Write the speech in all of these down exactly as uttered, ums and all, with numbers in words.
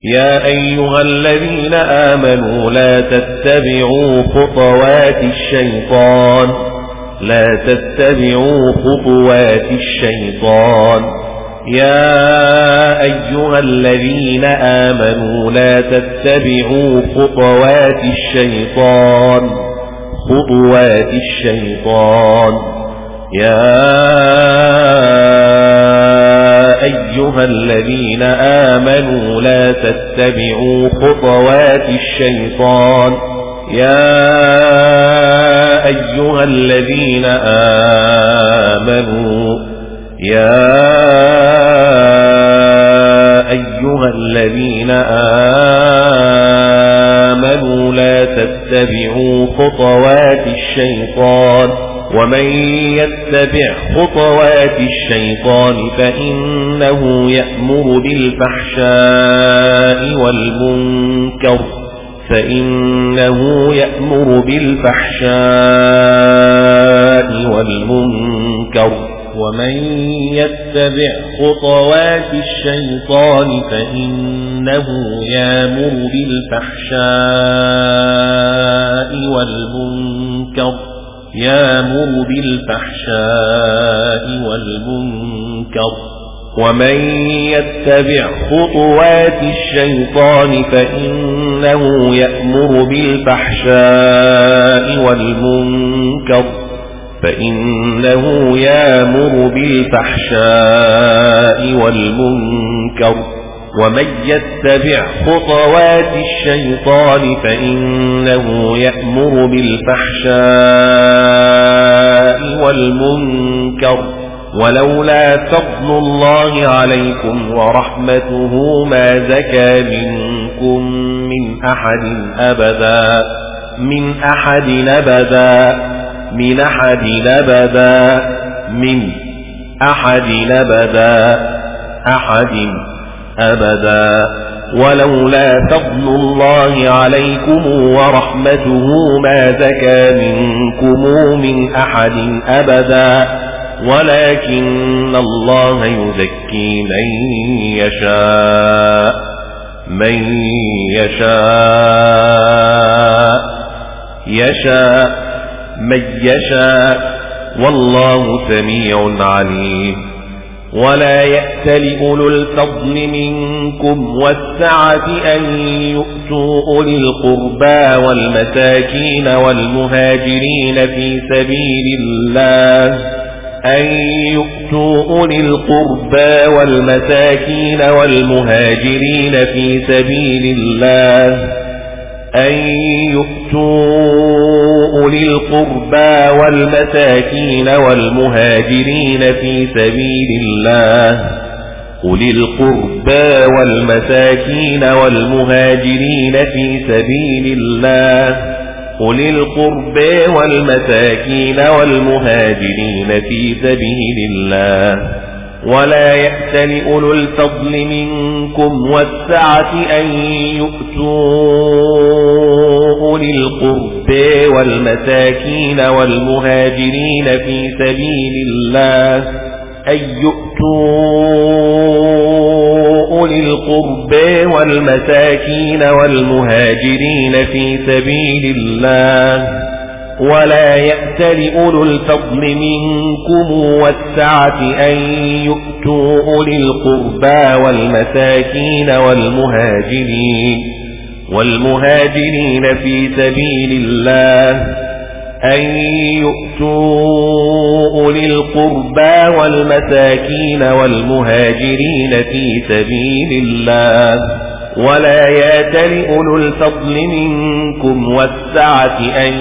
يا أيها الذين آمنوا لا تتبعوا خطوات الشيطان لا تتبعوا خطوات الشيطان يا أيها الذين آمنوا لا تتبعوا خطوات الشيطان خطوات الشيطان يا أيها الذين آمنوا لا تتبعوا خطوات الشيطان يا أيها الذين آمنوا يا أيها الذين آمنوا لا تتبعوا خطوات الشيطان ومن يتبع خطوات الشيطان فإنه يأمر بالفحشاء والمنكر فإنه يأمر بالفحشاء والمنكر ومن يتبع خطوات الشيطان فإنه يأمر بالفحشاء والمنكر يأمر بالفحشاء والمنكر ومن يتبع خطوات الشيطان فإنه يأمر بالفحشاء والمنكر فإنه يأمر بالفحشاء والمنكر ومن يتبع خطوات الشيطان فإنه يأمر بالفحشاء والمنكر ولولا فضل الله عليكم ورحمته ما زكى منكم من أحد أبدا من أحد أبدا من أحد أبدا من أحد أبدا أحد أبدا ولولا فضل الله عليكم ورحمته ما زكى منكم من أحد أبدا ولكن الله يزكي من يشاء من يشاء يشاء من يشاء والله سميع عليم ولا يأتل أولو الفضل منكم والسعة أن يؤتوا أولي القربى والمساكين والمهاجرين في سبيل الله أن يؤتوا أولي القربى والمساكين والمهاجرين في سبيل الله أن يؤتوا أولي القربى والمساكين والمهاجرين في سبيل الله أولي القربى والمساكين والمهاجرين في سبيل الله أولي القربى والمساكين والمهاجرين في سبيل الله ولا يأتل أولو الفضل منكم والسعة أن يؤتوا أولي القربى والمساكين والمهاجرين في سبيل الله أن يؤتوا أولي القربى والمساكين والمهاجرين في سبيل الله ولا يأتل أولو الفضل منكم والسعة أن يؤتوا أولي القربى والمساكين والمهاجرين والمهاجرين في سبيل الله أن يؤتوا أولي القربى والمساكين والمهاجرين في سبيل الله ولا يأتل أولو الفضل منكم والسعة أن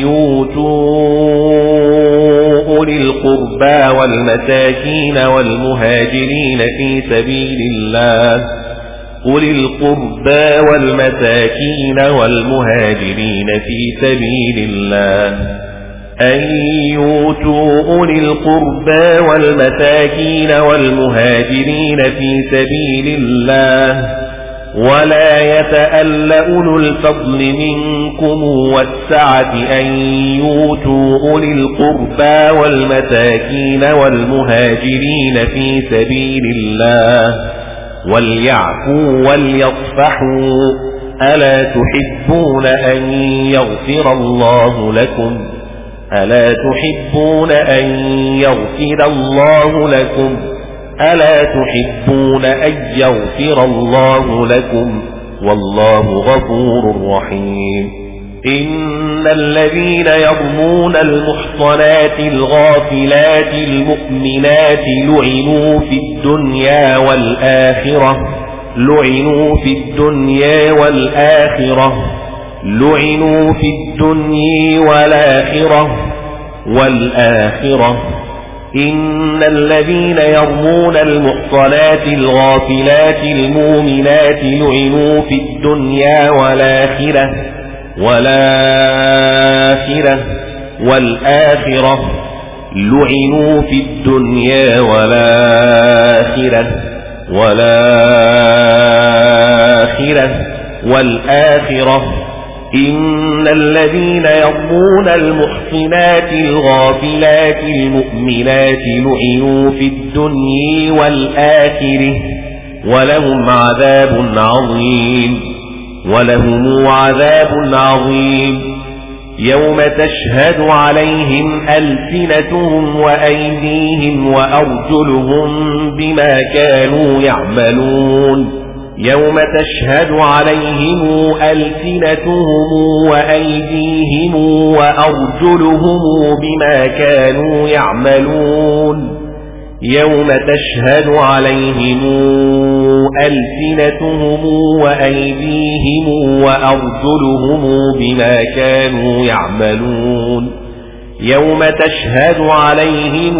يؤتوا أولي القربى والمساكين والمهاجرين في سبيل الله أولي القربى والمساكين والمهاجرين في سبيل الله أن يؤتوا أولي القربى والمساكين والمهاجرين في سبيل الله ولا يتأل أولو الفضل منكم والسعة أن يؤتوا أولي القربى والمساكين والمهاجرين في سبيل الله وليعفوا وليصفحوا ألا تحبون أن يغفر الله لكم ألا تحبون أن يغفر الله لكم ألا تحبون أن يغفر الله لكم والله غفور رحيم إن الذين يرمون المحصنات الغافلات المؤمنات لعنوا في الدنيا والآخرة لعنوا في الدنيا والآخرة لعنوا في الدنيا والآخرة والآخرة إن الذين يرمون المحصنات الغافلات المؤمنات لعنوا في الدنيا والآخرة والآخرة والآخرة لعنوا في الدنيا والآخرة والآخرة والآخرة إن الذين يرمون المحصنات الغافلات المؤمنات لعنوا في الدنيا والآخرة ولهم عذاب عظيم ولهم عذاب عظيم يوم تشهد عليهم ألسنتهم وأيديهم وأرجلهم بما كانوا يعملون يوم تشهد عليهم ألسنتهم وأيديهم وأرجلهم بما كانوا يعملون يوم تشهد عليهم ألسنتهم وأيديهم وأرجلهم بما كانوا يعملون يوم تشهد عليهم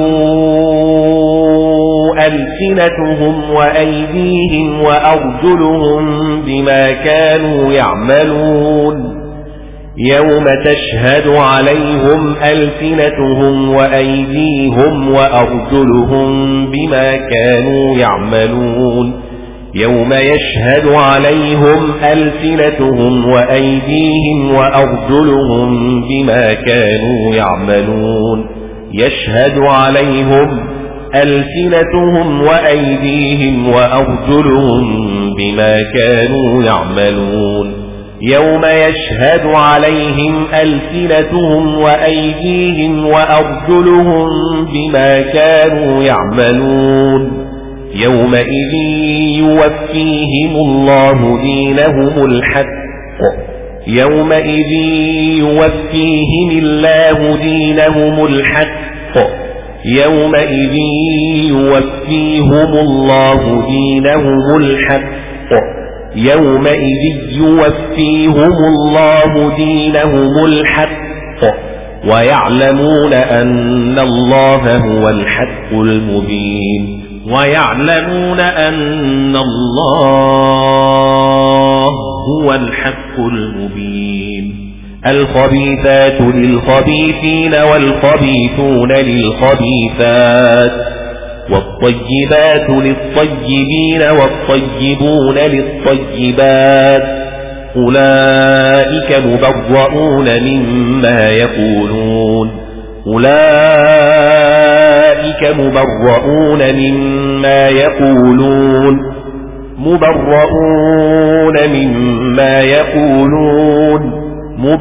ألسنتهم وأيديهم وأرجلهم بما كانوا يعملون يوم تشهد عليهم ألسنتهم وأيديهم وأرجلهم بما كانوا يعملون يوم يشهد عليهم ألسنتهم وأيديهم وأرجلهم بما كانوا يعملون يشهد عليهم ألسنتهم وأيديهم وأرجلهم بما كانوا يعملون يوم يشهد عليهم ألسنتهم وأيديهم وأرجلهم بما كانوا يعملون يومئذ يوفيهم الله دينهم الحق يومئذ يوفيهم الله دينهم الحق يومئذ يوفيهم الله دينهم الحق يومئذ يوفيهم الله دينهم الحق ويعلمون أن الله هو الحق المبين ويعلمون أن الله هو الحق المبين الخبيثات للخبيثين والخبيثون للخبيثات والطيبات للطيبين والطيبون للطيبات أولئك مبرؤون مما يقولون أولئك مبرؤون مما يقولون مبرؤون مما يقولون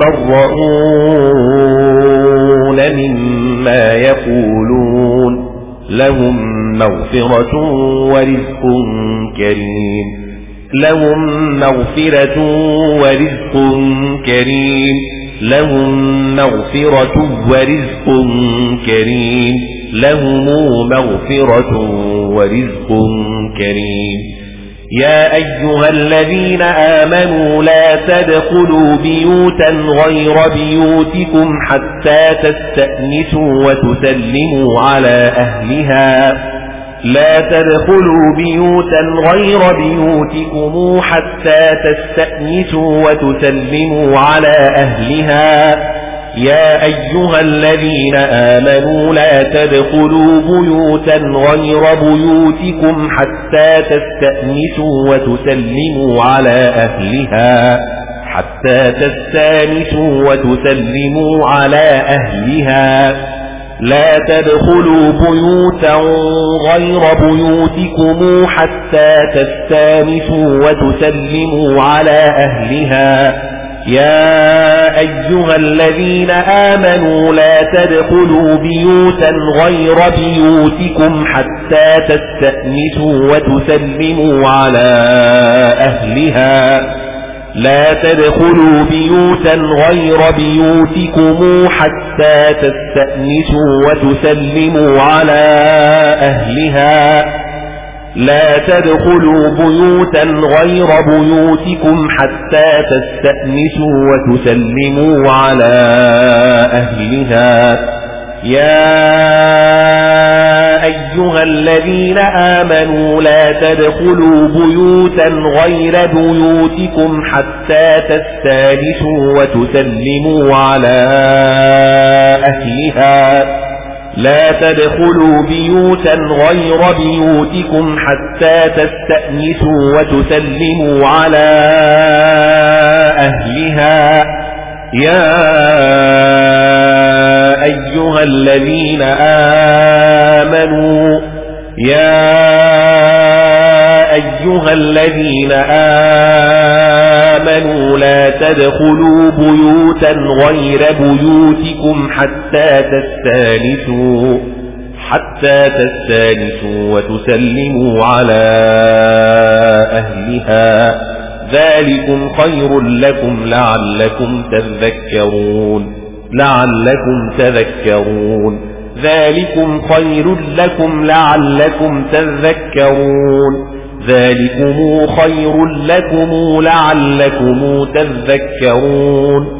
مبرؤون مما يقولون لهم مغفرة ورزق كريم لهم مغفرة ورزق كريم لهم مغفرة ورزق كريم لهم مغفرة ورزق كريم يا أيها الذين آمنوا لا تدخلوا بيوتا غير بيوتكم حتى تستأنسوا وتسلموا على أهلها لا تدخلوا بيوتا غير بيوتكم حتى تستأنسوا وتسلموا على أهلها يا أيها الذين آمنوا لا تدخلوا بيوتا غير بيوتكم حتى تستأنسوا وتسلموا على أهلها حتى تستأنسوا وتسلموا على أهلها لا تدخلوا بيوتا غير بيوتكم حتى تستانسوا وتسلموا على أهلها يا أيها الذين آمنوا لا تدخلوا بيوتا غير بيوتكم حتى تستأنسوا وتسلموا على أهلها لا تدخلوا بيوتا غير بيوتكم حتى تستأنسوا وتسلموا على أهلها لا تدخلوا بيوتا غير بيوتكم حتى تستأنسوا وتسلموا على أهلها يا أيها الذين آمنوا لا تدخلوا بيوتا غير بيوتكم حتى تستأنسوا وتسلموا على أهلها لا تدخلوا بيوتا غير بيوتكم حتى تستأنسوا وتسلموا على أهلها يا أيها الذين آمنوا يا أيها الذين آمنوا لا تدخلوا بيوتا غير بيوتكم حتى تستأنسوا حتى تستأنسوا وتسلموا على أهلها ذلكم خير لكم لعلكم تذكرون لعلكم تذكرون ذلكم خير لكم لعلكم تذكرون ذلكم خير لكم لعلكم تذكرون